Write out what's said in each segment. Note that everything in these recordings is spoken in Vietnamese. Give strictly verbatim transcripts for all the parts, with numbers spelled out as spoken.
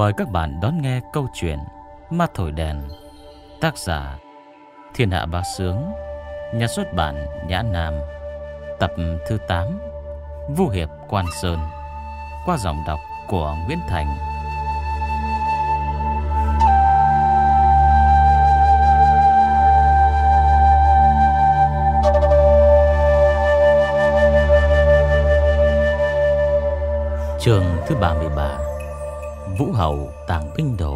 Mời các bạn đón nghe câu chuyện Ma Thổi Đèn, tác giả Thiên Hạ Bá Sướng, nhà xuất bản Nhã Nam, tập thứ tám, Vu Hiệp Quan Sơn, qua giọng đọc của Nguyễn Thành. Chương thứ ba mươi ba, Vũ Hậu Tàng Binh Đồ.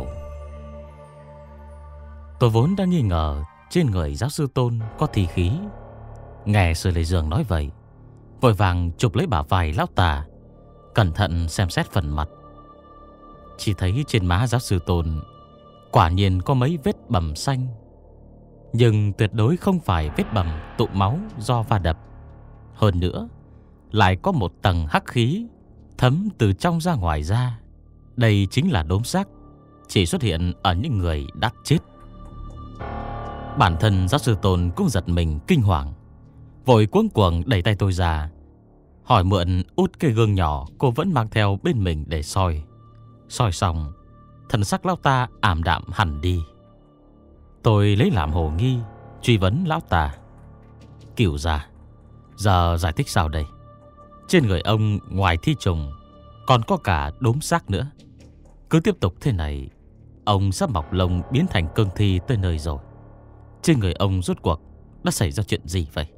Tôi vốn đã nghi ngờ trên người giáo sư Tôn có thi khí. Nghe Sư Lê Dương nói vậy, vội vàng chụp lấy bả vai lão tà, cẩn thận xem xét phần mặt. Chỉ thấy trên má giáo sư Tôn quả nhiên có mấy vết bầm xanh, nhưng tuyệt đối không phải vết bầm tụ máu do va đập. Hơn nữa, lại có một tầng hắc khí thấm từ trong ra ngoài ra. Đây chính là đốm xác chỉ xuất hiện ở những người đã chết. Bản thân giáo sư Tôn cũng giật mình kinh hoàng, vội cuống cuồng đẩy tay tôi ra, hỏi mượn út cây gương nhỏ cô vẫn mang theo bên mình để soi. Soi xong, thần sắc lão ta ảm đạm hẳn đi. Tôi lấy làm hồ nghi, truy vấn lão ta: Cửu gia, giờ giải thích sao đây? Trên người ông ngoài thi trùng còn có cả đốm xác nữa. Cứ tiếp tục thế này, ông sắp mọc lông biến thành cương thi tới nơi rồi. Trên người ông rốt cuộc đã xảy ra chuyện gì vậy?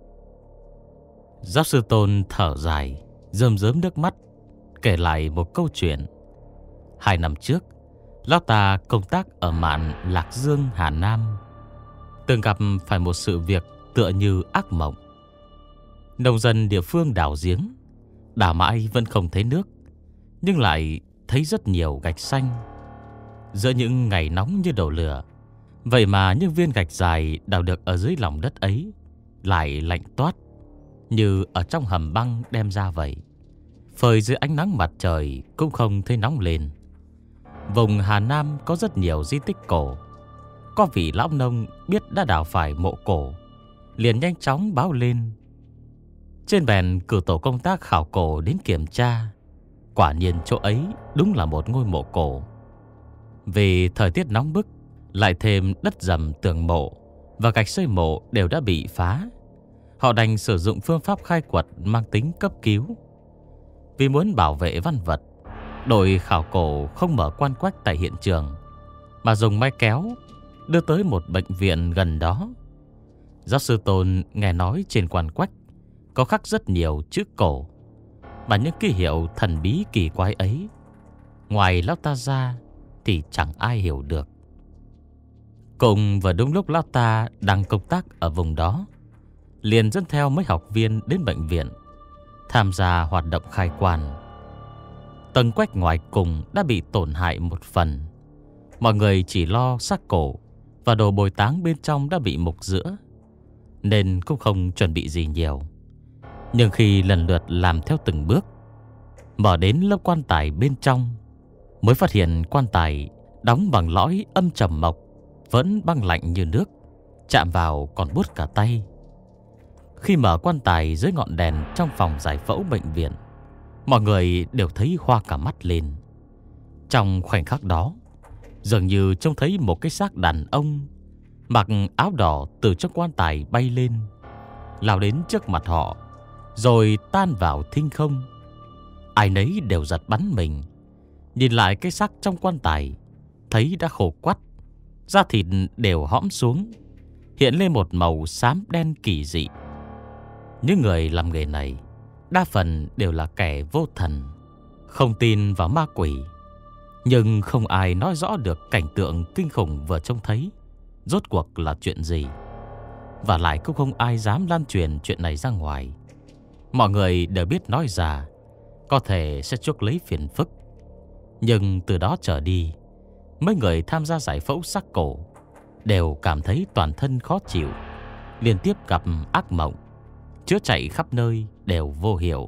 Giáo sư Tôn thở dài, rơm rớm nước mắt, kể lại một câu chuyện. Hai năm trước, lão ta công tác ở mạn Lạc Dương, Hà Nam, từng gặp phải một sự việc tựa như ác mộng. Nông dân địa phương đào giếng, đào mãi vẫn không thấy nước, nhưng lại thấy rất nhiều gạch xanh. Giữa những ngày nóng như đổ lửa, vậy mà những viên gạch dài đào được ở dưới lòng đất ấy lại lạnh toát, như ở trong hầm băng đem ra vậy. Phơi dưới ánh nắng mặt trời cũng không thấy nóng lên. Vùng Hà Nam có rất nhiều di tích cổ. Có vị lão nông biết đã đào phải mộ cổ, liền nhanh chóng báo lên. Trên bèn cử tổ công tác khảo cổ đến kiểm tra. Quả nhiên chỗ ấy đúng là một ngôi mộ cổ. Vì thời tiết nóng bức, lại thêm đất dầm tường mộ và gạch xây mộ đều đã bị phá, họ đành sử dụng phương pháp khai quật mang tính cấp cứu. Vì muốn bảo vệ văn vật, đội khảo cổ không mở quan quách tại hiện trường, mà dùng máy kéo đưa tới một bệnh viện gần đó. Giáo sư Tôn nghe nói trên quan quách có khắc rất nhiều chữ cổ, và những ký hiệu thần bí kỳ quái ấy, ngoài lão ta ra thì chẳng ai hiểu được. Cùng vào đúng lúc lão ta đang công tác ở vùng đó, liền dẫn theo mấy học viên đến bệnh viện tham gia hoạt động khai quan. Tầng quách ngoài cùng đã bị tổn hại một phần. Mọi người chỉ lo xác cổ và đồ bồi táng bên trong đã bị mục rữa, nên cũng không chuẩn bị gì nhiều. Nhưng khi lần lượt làm theo từng bước, mở đến lớp quan tài bên trong, mới phát hiện quan tài đóng bằng lõi âm trầm mộc vẫn băng lạnh như nước, chạm vào còn buốt cả tay. Khi mở quan tài dưới ngọn đèn trong phòng giải phẫu bệnh viện, mọi người đều thấy hoa cả mắt lên. Trong khoảnh khắc đó, dường như trông thấy một cái xác đàn ông mặc áo đỏ từ trong quan tài bay lên, lao đến trước mặt họ, rồi tan vào thinh không. Ai nấy đều giật bắn mình. Nhìn lại cái xác trong quan tài, thấy đã khô quắt, da thịt đều hõm xuống, hiện lên một màu xám đen kỳ dị. Những người làm nghề này đa phần đều là kẻ vô thần, không tin vào ma quỷ, nhưng không ai nói rõ được cảnh tượng kinh khủng vừa trông thấy rốt cuộc là chuyện gì. Và lại cũng không ai dám lan truyền chuyện này ra ngoài. Mọi người đều biết nói ra có thể sẽ chuốc lấy phiền phức. Nhưng từ đó trở đi, mấy người tham gia giải phẫu xác cổ đều cảm thấy toàn thân khó chịu, liên tiếp gặp ác mộng, chữa chạy khắp nơi đều vô hiệu.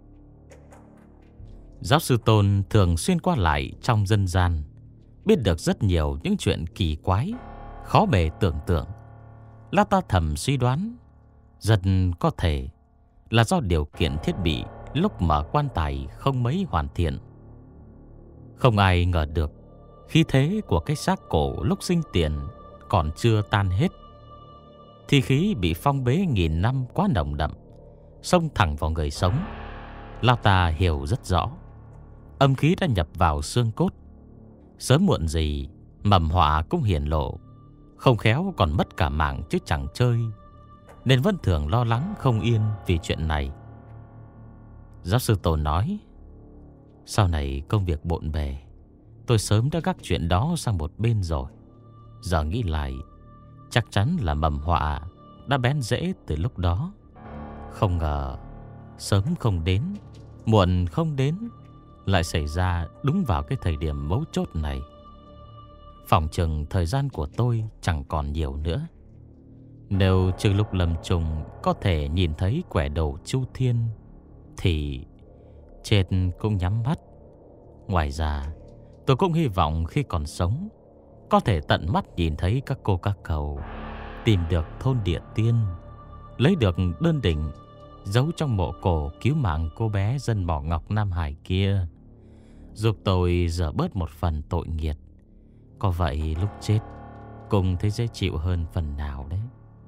Giáo sư Tôn thường xuyên qua lại trong dân gian, biết được rất nhiều những chuyện kỳ quái, khó bề tưởng tượng. Lão ta thầm suy đoán, rất có thể là do điều kiện thiết bị lúc mở quan tài không mấy hoàn thiện. Không ai ngờ được khí thế của cái xác cổ lúc sinh tiền còn chưa tan hết, thì khí bị phong bế nghìn năm quá nồng đậm, xông thẳng vào người sống. Lão ta hiểu rất rõ, âm khí đã nhập vào xương cốt. Sớm muộn gì mầm họa cũng hiển lộ, không khéo còn mất cả mạng chứ chẳng chơi. Nên vẫn thường lo lắng không yên vì chuyện này. Giáo sư Tôn nói: sau này công việc bộn bề, tôi sớm đã gác chuyện đó sang một bên rồi. Giờ nghĩ lại, chắc chắn là mầm họa đã bén rễ từ lúc đó. Không ngờ sớm không đến, muộn không đến, lại xảy ra đúng vào cái thời điểm mấu chốt này. Phỏng chừng thời gian của tôi chẳng còn nhiều nữa. Nếu trừ lúc lâm trùng có thể nhìn thấy quẻ đầu Chu Thiên, thì chết cũng nhắm mắt. Ngoài ra, tôi cũng hy vọng khi còn sống có thể tận mắt nhìn thấy các cô các cậu tìm được thôn địa tiên, lấy được đơn đỉnh giấu trong mộ cổ cứu mạng cô bé dân mỏ ngọc Nam Hải kia, giúp tôi dỡ bớt một phần tội nghiệt. Có vậy lúc chết cũng thấy dễ chịu hơn phần nào đấy.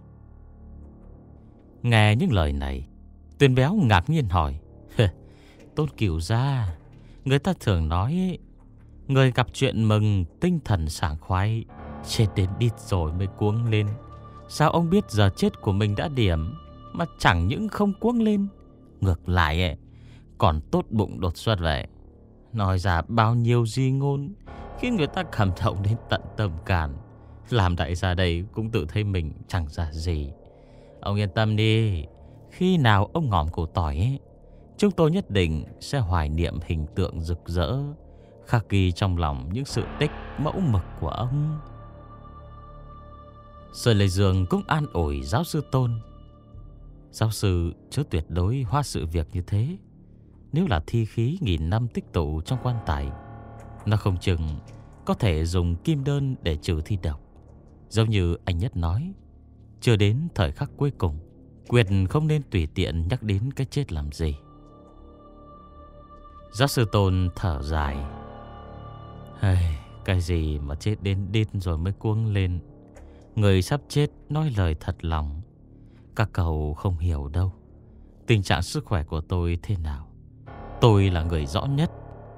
Nghe những lời này, Tuyền Béo ngạc nhiên hỏi: Tôn Cửu gia, người ta thường nói người gặp chuyện mừng tinh thần sảng khoái, chết đến đít rồi mới cuống lên. Sao ông biết giờ chết của mình đã điểm mà chẳng những không cuống lên, ngược lại ấy, còn tốt bụng đột xuất vậy? Nói ra bao nhiêu di ngôn khiến người ta cảm động đến tận tâm can. Làm đại gia đây cũng tự thấy mình chẳng ra gì. Ông yên tâm đi, khi nào ông ngỏm củ tỏi ấy, chúng tôi nhất định sẽ hoài niệm hình tượng rực rỡ, khắc ghi trong lòng những sự tích mẫu mực của ông. Sở Lệ Dương cũng an ủi giáo sư Tôn: giáo sư chớ tuyệt đối hóa sự việc như thế. Nếu là thi khí nghìn năm tích tụ trong quan tài, nó không chừng có thể dùng kim đơn để trừ thi độc. Giống như anh Nhất nói, chưa đến thời khắc cuối cùng, quyết không nên tùy tiện nhắc đến cái chết làm gì. Giáo sư Tôn thở dài: hey, cái gì mà chết đến đít rồi mới cuống lên. Người sắp chết nói lời thật lòng. Các cậu không hiểu đâu. Tình trạng sức khỏe của tôi thế nào, tôi là người rõ nhất.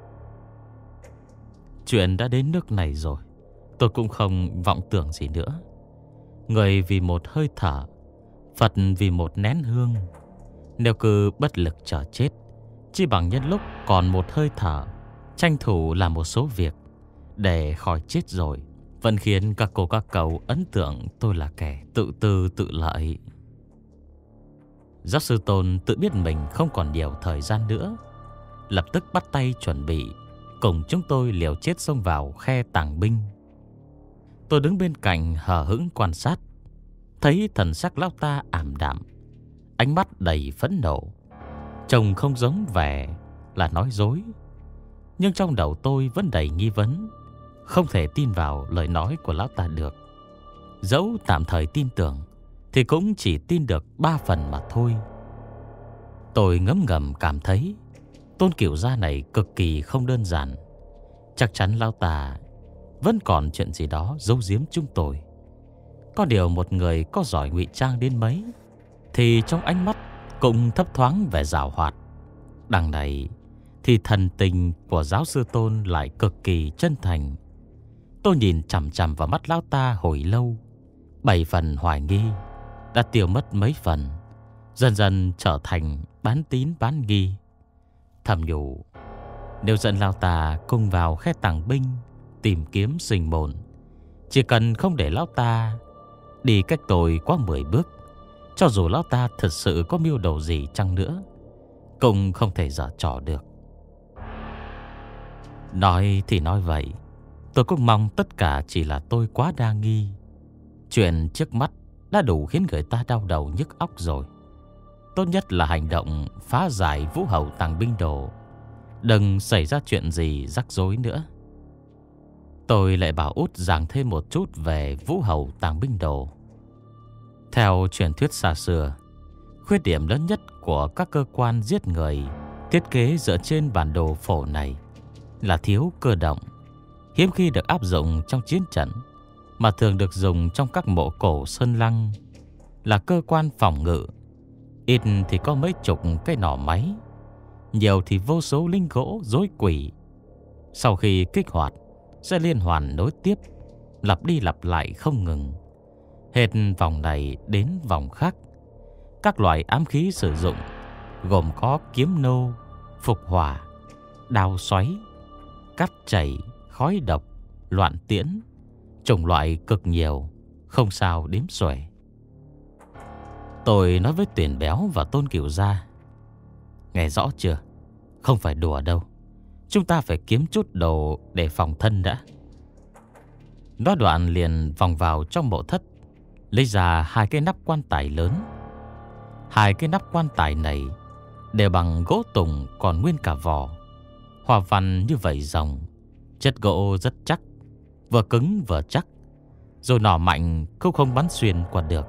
Chuyện đã đến nước này rồi, tôi cũng không vọng tưởng gì nữa. Người vì một hơi thở, Phật vì một nén hương. Nếu cứ bất lực chờ chết, chỉ bằng nhân lúc còn một hơi thở, tranh thủ làm một số việc để khỏi chết rồi, vẫn khiến các cô các cậu ấn tượng tôi là kẻ tự tư tự lợi. Giáo sư Tôn tự biết mình không còn nhiều thời gian nữa, lập tức bắt tay chuẩn bị cùng chúng tôi liều chết xông vào khe tàng binh. Tôi đứng bên cạnh hờ hững quan sát, thấy thần sắc lão ta ảm đạm, ánh mắt đầy phẫn nộ, trông không giống vẻ là nói dối. Nhưng trong đầu tôi vẫn đầy nghi vấn, không thể tin vào lời nói của lão ta được. Dẫu tạm thời tin tưởng thì cũng chỉ tin được ba phần mà thôi. Tôi ngấm ngầm cảm thấy Tôn Cửu gia này cực kỳ không đơn giản. Chắc chắn lão ta vẫn còn chuyện gì đó giấu giếm chúng tôi. Có điều một người có giỏi ngụy trang đến mấy thì trong ánh mắt cũng thấp thoáng vẻ giảo hoạt. Đằng này thì thần tình của giáo sư Tôn lại cực kỳ chân thành. Tôi nhìn chằm chằm vào mắt lão ta hồi lâu, bảy phần hoài nghi đã tiêu mất mấy phần, dần dần trở thành bán tín bán nghi. Thầm nhủ, nếu dẫn lão ta cùng vào khe tàng binh tìm kiếm sinh mồn, chỉ cần không để lão ta đi cách tôi quá mười bước, cho dù lão ta thật sự có mưu đồ gì chăng nữa, cũng không thể giở trò được. Nói thì nói vậy, tôi cũng mong tất cả chỉ là tôi quá đa nghi. Chuyện trước mắt đã đủ khiến người ta đau đầu nhức óc rồi. Tốt nhất là hành động phá giải Vũ Hầu Tàng Binh Đồ, đừng xảy ra chuyện gì rắc rối nữa. Tôi lại bảo út giảng thêm một chút về Vũ Hầu Tàng Binh Đồ. Theo truyền thuyết xa xưa, khuyết điểm lớn nhất của các cơ quan giết người thiết kế dựa trên bản đồ phổ này là thiếu cơ động, hiếm khi được áp dụng trong chiến trận, mà thường được dùng trong các mộ cổ sơn lăng, là cơ quan phòng ngự. Ít thì có mấy chục cái nỏ máy, nhiều thì vô số linh gỗ rối quỷ. Sau khi kích hoạt sẽ liên hoàn nối tiếp, lặp đi lặp lại không ngừng, hết vòng này đến vòng khác. Các loại ám khí sử dụng gồm có kiếm nô, phục hỏa, đao xoáy, cắt chảy, khói độc, loạn tiễn, chủng loại cực nhiều, không sao đếm xuể. Tôi nói với Tuyển Béo và Tôn Cửu Gia: nghe rõ chưa? Không phải đùa đâu. Chúng ta phải kiếm chút đồ để phòng thân đã. Nói đoạn liền vòng vào trong mộ thất, lấy ra hai cái nắp quan tài lớn. Hai cái nắp quan tài này đều bằng gỗ tùng còn nguyên cả vỏ, hoa văn như vảy rồng, chất gỗ rất chắc, vừa cứng vừa chắc, rồi nỏ mạnh cũng không bắn xuyên qua được.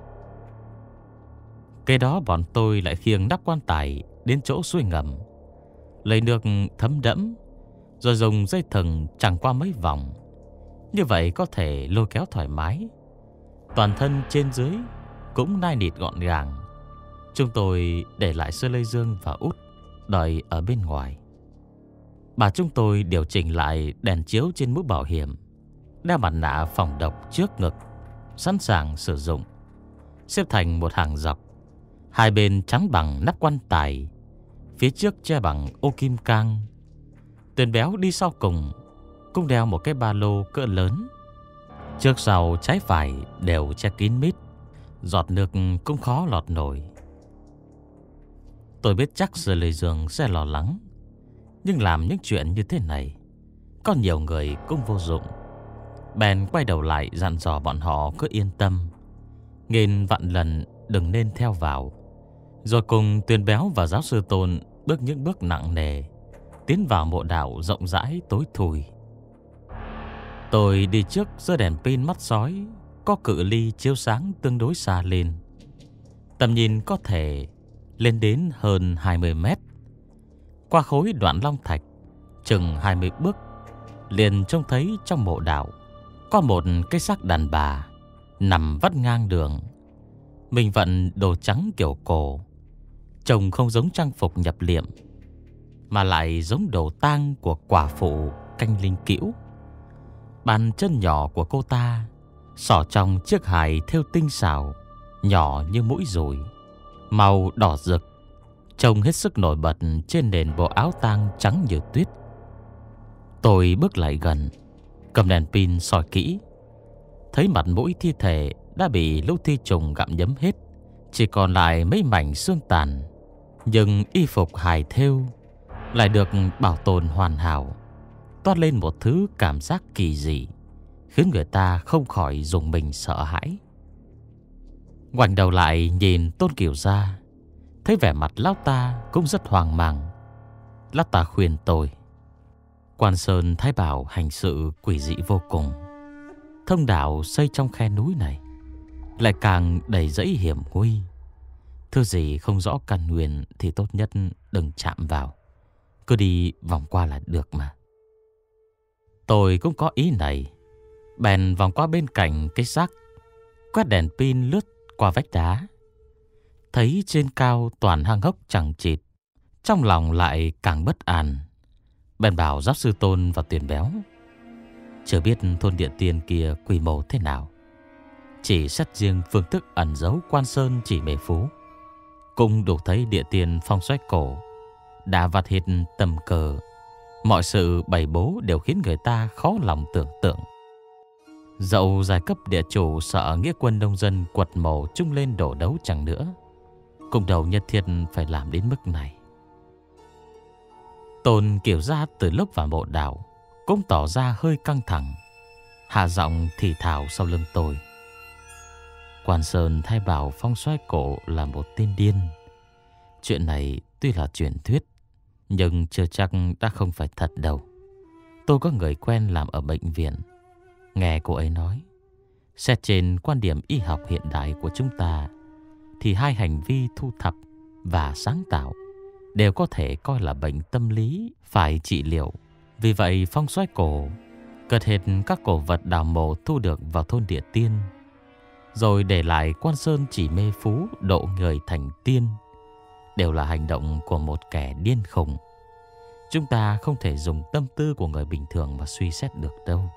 Kế đó bọn tôi lại khiêng nắp quan tài đến chỗ suối ngầm, lấy nước thấm đẫm, rồi dùng dây thừng chẳng qua mấy vòng. Như vậy có thể lôi kéo thoải mái. Toàn thân trên dưới cũng nai nịt gọn gàng. Chúng tôi để lại Sơ Lê Dương và Út đợi ở bên ngoài. Bà chúng tôi điều chỉnh lại đèn chiếu trên mũ bảo hiểm, đeo mặt nạ phòng độc trước ngực, sẵn sàng sử dụng, xếp thành một hàng dọc. Hai bên chắn bằng nắp quan tài, phía trước che bằng ô kim cang. Tuyển Béo đi sau cùng, cũng đeo một cái ba lô cỡ lớn. Trước sau trái phải đều che kín mít, giọt nước cũng khó lọt nổi. Tôi biết chắc Sơ Lê Dương sẽ lo lắng, nhưng làm những chuyện như thế này có nhiều người cũng vô dụng. Bèn quay đầu lại dặn dò bọn họ cứ yên tâm, nghìn vạn lần đừng nên theo vào. Rồi cùng Tuyển Béo và giáo sư Tôn bước những bước nặng nề tiến vào mộ đạo rộng rãi tối thui. Tôi đi trước giơ đèn pin mắt sói có cự ly chiếu sáng tương đối xa lên, tầm nhìn có thể lên đến hơn hai mươi mét. Qua khối đoạn long thạch chừng hai mươi bước, liền trông thấy trong mộ đạo có một cái xác đàn bà nằm vắt ngang đường. Mình vận đồ trắng kiểu cổ, trông không giống trang phục nhập liệm, mà lại giống đồ tang của quả phụ canh linh cữu. Bàn chân nhỏ của cô ta xỏ trong chiếc hài thêu tinh xảo, nhỏ như mũi dùi, màu đỏ rực, trông hết sức nổi bật trên nền bộ áo tang trắng như tuyết. Tôi bước lại gần, cầm đèn pin soi kỹ, thấy mặt mũi thi thể đã bị lũ thi trùng gặm nhấm hết, chỉ còn lại mấy mảnh xương tàn. Nhưng y phục hài thêu lại được bảo tồn hoàn hảo, toát lên một thứ cảm giác kỳ dị, khiến người ta không khỏi rùng mình sợ hãi. Ngoảnh đầu lại nhìn Tôn Cửu Gia, thấy vẻ mặt lão ta cũng rất hoang mang. Lão ta khuyên tôi: Quan Sơn Thái Bảo hành sự quỷ dị vô cùng. Thông đạo xây trong khe núi này lại càng đầy rẫy hiểm nguy. Thứ gì không rõ căn nguyên thì tốt nhất đừng chạm vào, cứ đi vòng qua là được mà. Tôi cũng có ý này, bèn vòng qua bên cạnh cái xác, quét đèn pin lướt qua vách đá, thấy trên cao toàn hang hốc chằng chịt, trong lòng lại càng bất an. Bèn bảo giáo sư Tôn và Tuyển Béo: chưa biết thôn Địa Tiên kia quy mô thế nào, chỉ xét riêng phương thức ẩn giấu Quan Sơn Chỉ Mê Phú, cũng đủ thấy Địa Tiên phong xoáy cổ đã vặt hết tầm cờ. Mọi sự bày bố đều khiến người ta khó lòng tưởng tượng. Dẫu giai cấp địa chủ sợ nghĩa quân nông dân quật mộ chung lên đổ đấu chẳng nữa, cũng đầu nhất thiết phải làm đến mức này. Tôn Cửu Gia từ lúc vào mộ đạo cũng tỏ ra hơi căng thẳng, hạ giọng thì thào sau lưng tôi: Quan Sơn Thái Bảo phong xoáy cổ là một tên điên. Chuyện này tuy là truyền thuyết, nhưng chưa chắc đã không phải thật đâu. Tôi có người quen làm ở bệnh viện, nghe cô ấy nói, xét trên quan điểm y học hiện đại của chúng ta, thì hai hành vi thu thập và sáng tạo đều có thể coi là bệnh tâm lý phải trị liệu. Vì vậy Phong Soái Cổ cất hết các cổ vật đào mộ thu được vào thôn Địa Tiên, rồi để lại Quan Sơn chỉ mê phú độ người thành tiên, đều là hành động của một kẻ điên khùng. Chúng ta không thể dùng tâm tư của người bình thường mà suy xét được đâu.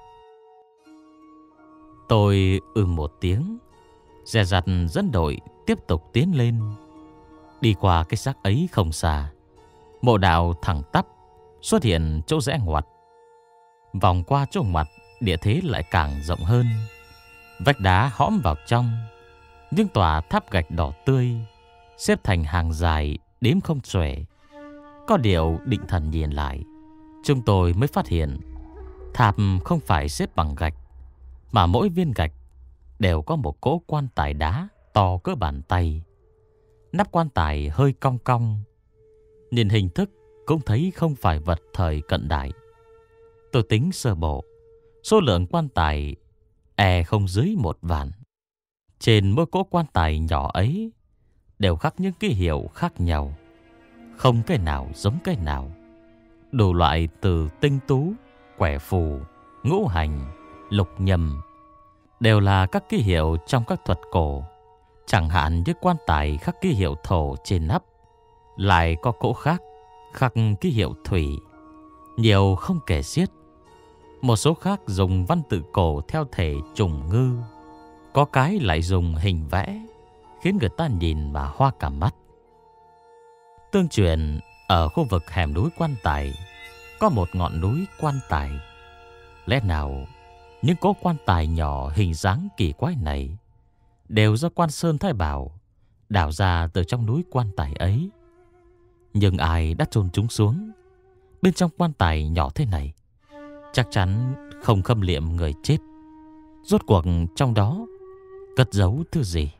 Tôi ư một tiếng, dè dặt dẫn đội tiếp tục tiến lên. Đi qua cái xác ấy không xa, mộ đạo thẳng tắp xuất hiện chỗ rẽ ngoặt. Vòng qua chỗ ngoặt, địa thế lại càng rộng hơn. Vách đá hõm vào trong, những tòa tháp gạch đỏ tươi xếp thành hàng dài đếm không xuể. Có điều định thần nhìn lại, chúng tôi mới phát hiện tháp không phải xếp bằng gạch, mà mỗi viên gạch đều có một cỗ quan tài đá to cỡ bàn tay. Nắp quan tài hơi cong cong, nhìn hình thức cũng thấy không phải vật thời cận đại. Tôi tính sơ bộ, số lượng quan tài e không dưới một vạn. Trên mỗi cỗ quan tài nhỏ ấy đều khắc những ký hiệu khác nhau, không cái nào giống cái nào. Đủ loại từ tinh tú, quẻ phù, ngũ hành, lục nhâm, đều là các ký hiệu trong các thuật cổ. Chẳng hạn như quan tài khắc ký hiệu thổ trên nắp, lại có cỗ khác khắc ký hiệu thủy, nhiều không kể xiết. Một số khác dùng văn tự cổ theo thể trùng ngư, có cái lại dùng hình vẽ, khiến người ta nhìn mà hoa cả mắt. Tương truyền ở khu vực hẻm núi Quan Tài có một ngọn núi quan tài. Lẽ nào những cỗ quan tài nhỏ hình dáng kỳ quái này đều do Quan Sơn Thái Bảo đào ra từ trong núi quan tài ấy? Nhưng ai đã chôn chúng xuống bên trong quan tài nhỏ thế này? Chắc chắn không khâm liệm người chết. Rốt cuộc trong đó cất giấu thứ gì?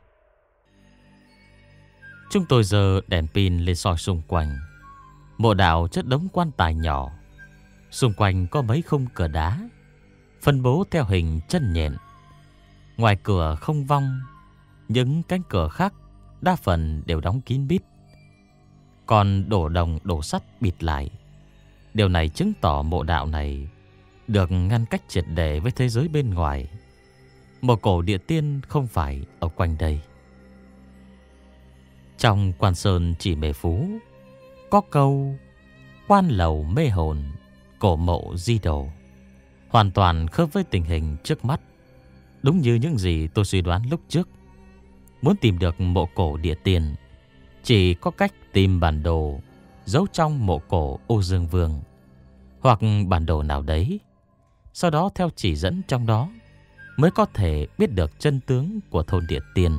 Chúng tôi giơ đèn pin lên soi xung quanh. Mộ đạo chất đống quan tài nhỏ, xung quanh có mấy khung cửa đá phân bố theo hình chân nhện. Ngoài cửa không vong, những cánh cửa khác đa phần đều đóng kín bít, còn đổ đồng đổ sắt bịt lại. Điều này chứng tỏ mộ đạo này được ngăn cách triệt để với thế giới bên ngoài. Một cổ địa tiên không phải ở quanh đây. Trong Quan Sơn chỉ mê phú có câu quan lầu mê hồn, cổ mộ di đồ, hoàn toàn khớp với tình hình trước mắt. Đúng như những gì tôi suy đoán lúc trước. Muốn tìm được mộ cổ địa tiên, chỉ có cách tìm bản đồ giấu trong mộ cổ Ô Dương Vương, hoặc bản đồ nào đấy. Sau đó theo chỉ dẫn trong đó mới có thể biết được chân tướng của thôn địa tiên.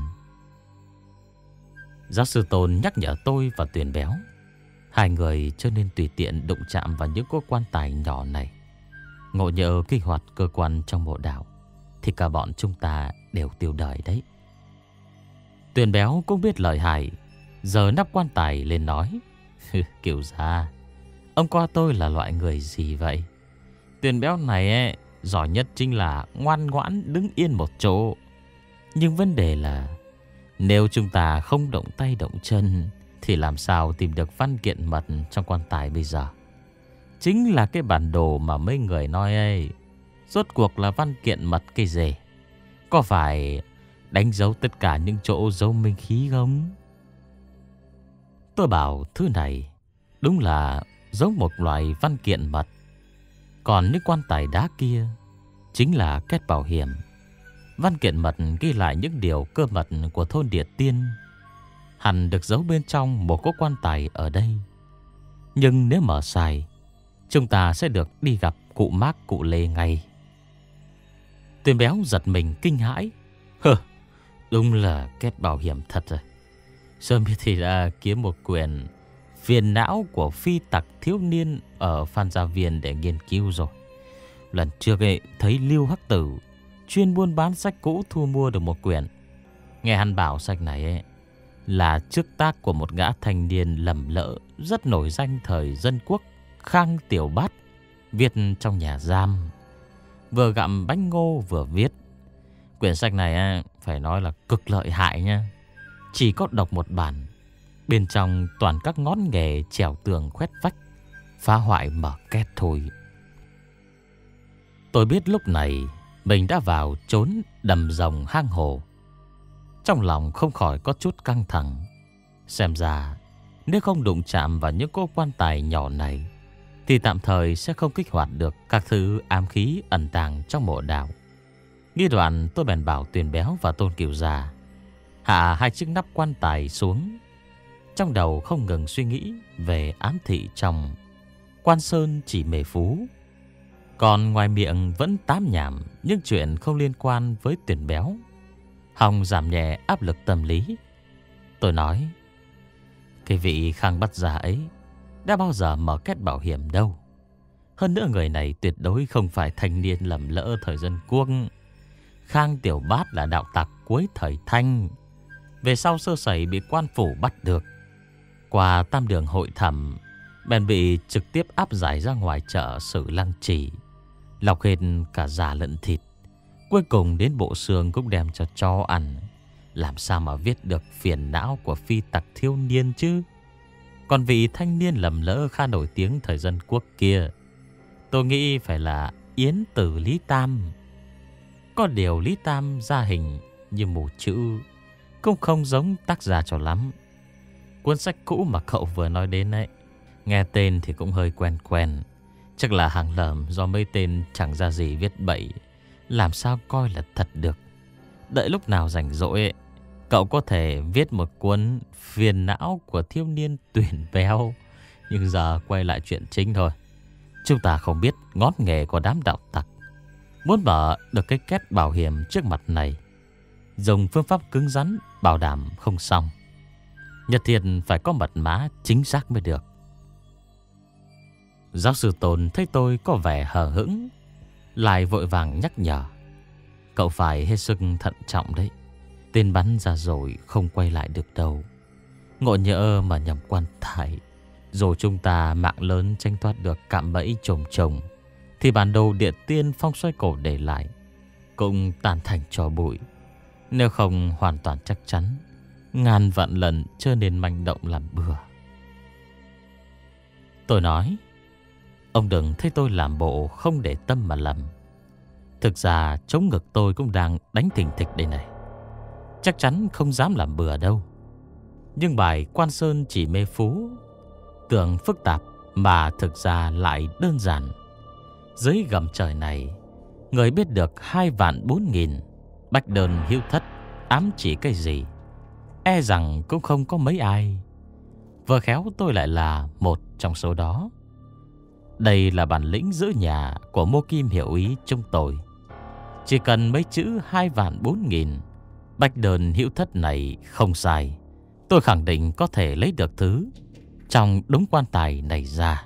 Giáo sư Tôn nhắc nhở tôi và Tuyền Béo, hai người chưa nên tùy tiện đụng chạm vào những cỗ quan tài nhỏ này. Ngộ nhỡ kích hoạt cơ quan trong mộ đạo thì cả bọn chúng ta đều tiêu đời đấy. Tuyền Béo cũng biết lợi hại, giờ nắp quan tài lên nói: Kiểu ra ông qua tôi là loại người gì vậy? Tuyền Béo này ấy, giỏi nhất chính là ngoan ngoãn đứng yên một chỗ. Nhưng vấn đề là nếu chúng ta không động tay động chân thì làm sao tìm được văn kiện mật trong quan tài bây giờ? Chính là cái bản đồ mà mấy người nói ấy. Rốt cuộc là văn kiện mật cái gì? Có phải đánh dấu tất cả những chỗ giấu minh khí không? Tôi bảo thứ này đúng là giống một loại văn kiện mật. Còn những quan tài đá kia chính là kết bảo hiểm. Văn kiện mật ghi lại những điều cơ mật của thôn địa tiên, hẳn được giấu bên trong một cỗ quan tài ở đây. Nhưng nếu mở sai, chúng ta sẽ được đi gặp cụ Mác cụ Lê ngay. Tuyền Béo giật mình kinh hãi. Hơ, đúng là kết bảo hiểm thật rồi. Sớm biết thì đã kiếm một quyển Phiền não của phi tặc thiếu niên ở Phan Gia Viên để nghiên cứu rồi. Lần trước ấy, thấy Lưu Hắc Tử chuyên buôn bán sách cũ thu mua được một quyển. Nghe hắn bảo sách này ấy, là trước tác của một gã thanh niên lầm lỡ rất nổi danh thời dân quốc, Khang Tiểu Bát, viết trong nhà giam, vừa gặm bánh ngô vừa viết. Quyển sách này ấy, phải nói là cực lợi hại nha. Chỉ có đọc một bản, bên trong toàn các ngón nghề trèo tường khoét vách, phá hoại mở két thôi. Tôi biết lúc này mình đã vào trốn đầm rồng hang hồ. Trong lòng không khỏi có chút căng thẳng. Xem ra nếu không đụng chạm vào những cô quan tài nhỏ này thì tạm thời sẽ không kích hoạt được các thứ ám khí ẩn tàng trong mộ đạo. Nghĩ đoạn, tôi bèn bảo Tuyền Béo và Tôn Cửu Già hạ hai chiếc nắp quan tài xuống. Trong đầu không ngừng suy nghĩ về ám thị trong Quan Sơn Chỉ Mề Phú. Còn ngoài miệng vẫn tám nhảm những chuyện không liên quan với Tuyền Béo, hòng giảm nhẹ áp lực tâm lý. Tôi nói: cái vị Khang Bắt Gia ấy đã bao giờ mở két bảo hiểm đâu. Hơn nữa người này tuyệt đối không phải thanh niên lầm lỡ thời dân quốc. Khang Tiểu Bát là đạo tặc cuối thời Thanh, về sau sơ sẩy bị quan phủ bắt được. Qua tam đường hội thẩm, bèn bị trực tiếp áp giải ra ngoài chợ Sử Lăng Trì, lọc hết cả da lẫn thịt. Cuối cùng đến bộ xương cũng đem cho chó ăn. Làm sao mà viết được phiền não của phi tặc thiếu niên chứ? Còn vị thanh niên lầm lỡ khá nổi tiếng thời dân quốc kia, tôi nghĩ phải là Yến Tử Lý Tam. Có điều Lý Tam ra hình như mù chữ, cũng không giống tác giả cho lắm. Cuốn sách cũ mà cậu vừa nói đến ấy, nghe tên thì cũng hơi quen quen. Chắc là hàng lởm do mấy tên chẳng ra gì viết bậy, làm sao coi là thật được. Đợi lúc nào rảnh rỗi ấy, cậu có thể viết một cuốn phiền não của thiếu niên Tuyền Béo. Nhưng giờ quay lại chuyện chính thôi. Chúng ta không biết ngón nghề của đám đạo tặc. Muốn mở được cái két bảo hiểm trước mặt này, dùng phương pháp cứng rắn bảo đảm không xong. Nhất thiết phải có mật mã chính xác mới được. Giáo sư Tôn thấy tôi có vẻ hờ hững, lại vội vàng nhắc nhở: cậu phải hết sức thận trọng đấy. Tên bắn ra rồi không quay lại được đâu. Ngộ nhỡ mà nhầm quan tài, rồi chúng ta mạng lớn tranh thoát được cạm bẫy trồng trồng, thì bản đồ địa tiên phong xoay cổ để lại cũng tàn thành tro bụi. Nếu không hoàn toàn chắc chắn, ngàn vạn lần chưa nên manh động làm bừa. Tôi nói: ông đừng thấy tôi làm bộ không để tâm mà lầm. Thực ra chống ngực tôi cũng đang đánh thình thịch đây này. Chắc chắn không dám làm bừa đâu. Nhưng bài Quan Sơn Chỉ Mê Phú tưởng phức tạp mà thực ra lại đơn giản. Dưới gầm trời này, người biết được hai vạn bốn nghìn bách đơn hữu thất ám chỉ cái gì, e rằng cũng không có mấy ai. Vừa khéo tôi lại là một trong số đó. Đây là bản lĩnh giữ nhà của Mô Kim Hiểu Ý chúng tôi. Chỉ cần mấy chữ hai vạn bốn nghìn bách đơn hữu thất này không sai, tôi khẳng định có thể lấy được thứ trong đống quan tài này ra.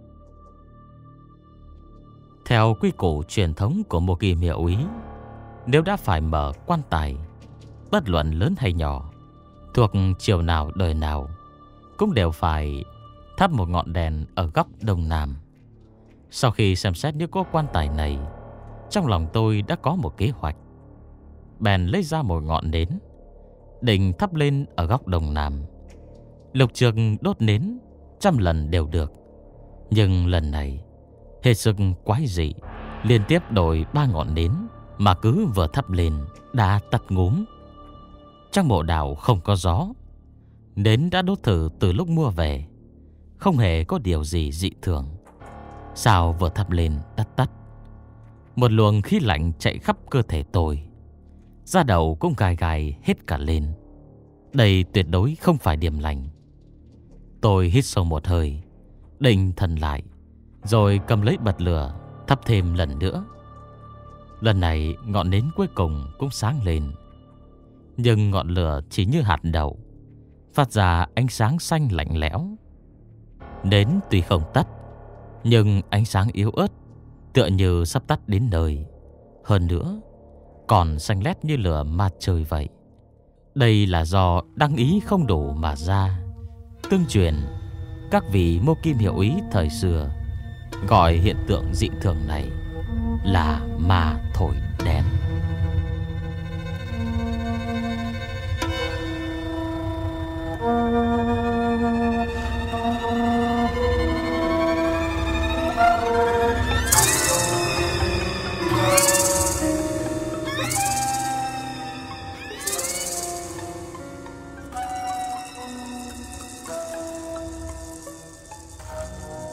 Theo quy củ truyền thống của Mô Kim Hiểu Ý, nếu đã phải mở quan tài, bất luận lớn hay nhỏ, thuộc triều nào đời nào, cũng đều phải thắp một ngọn đèn ở góc đông nam. Sau khi xem xét những cố quan tài này, trong lòng tôi đã có một kế hoạch. Bèn lấy ra một ngọn nến, định thắp lên ở góc đông nam. Lục Trường đốt nến trăm lần đều được, nhưng lần này hết sức quái dị, liên tiếp đổi ba ngọn nến mà cứ vừa thắp lên đã tắt ngúm. Trong mộ đạo không có gió, nến đã đốt thử từ lúc mua về, không hề có điều gì dị thường. Sao vừa thắp lên đã tắt. Một luồng khí lạnh chạy khắp cơ thể tôi, da đầu cũng gai gai hết cả lên. Đây tuyệt đối không phải điểm lành. Tôi hít sâu một hơi, định thần lại, rồi cầm lấy bật lửa thắp thêm lần nữa. Lần này ngọn nến cuối cùng cũng sáng lên, nhưng ngọn lửa chỉ như hạt đậu, phát ra ánh sáng xanh lạnh lẽo. Nến tuy không tắt, nhưng ánh sáng yếu ớt, tựa như sắp tắt đến nơi. Hơn nữa còn xanh lét như lửa mặt trời vậy. Đây là do đăng ý không đủ mà ra. Tương truyền, các vị Mô Kim Hiểu Ý thời xưa gọi hiện tượng dị thường này là ma thổi đèn.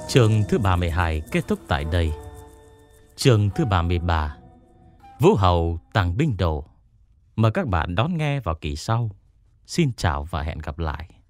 Chương thứ ba mươi hai kết thúc tại đây. Chương thứ ba mươi ba, Vũ Hầu Tàng Binh Đồ. Mời các bạn đón nghe vào kỳ sau. Xin chào và hẹn gặp lại.